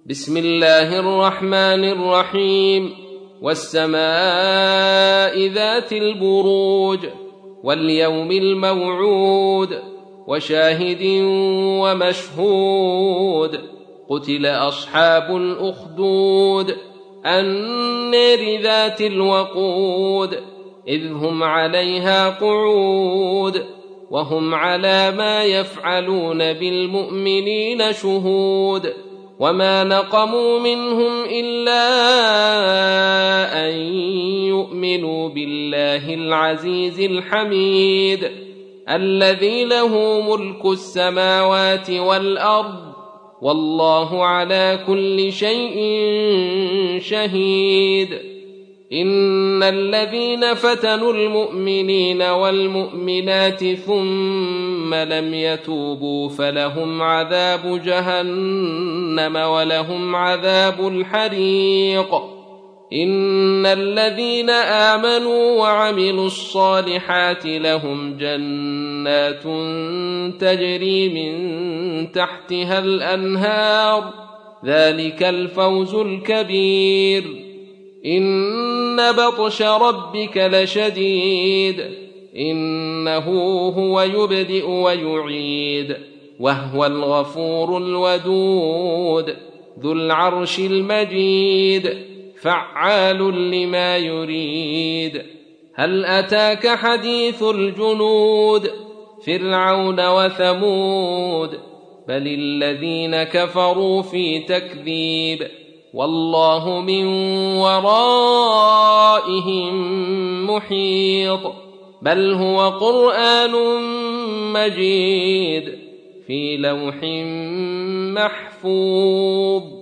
بسم الله الرحمن الرحيم. والسماء ذات البروج واليوم الموعود وشاهد ومشهود. قتل أصحاب الأخدود النار ذات الوقود إذ هم عليها قعود وهم على ما يفعلون بالمؤمنين شهود. وما نقموا منهم إلا أن يؤمنوا بالله العزيز الحميد الذي له ملك السماوات والأرض والله على كل شيء شهيد. إن الذين فتنوا المؤمنين والمؤمنات ثم لم يتوبوا فلهم عذاب جهنم ولهم عذاب الحريق. إن الذين آمنوا وعملوا الصالحات لهم جنات تجري من تحتها الأنهار ذلك الفوز الكبير. إن بطش ربك لشديد إنه هو يبدئ ويعيد وهو الغفور الودود ذو العرش المجيد فعال لما يريد. هل أتاك حديث الجنود فرعون وثمود بل الذين كفروا في تكذيب والله من ورائهم محيط. بل هو قرآن مجيد في لوح محفوظ.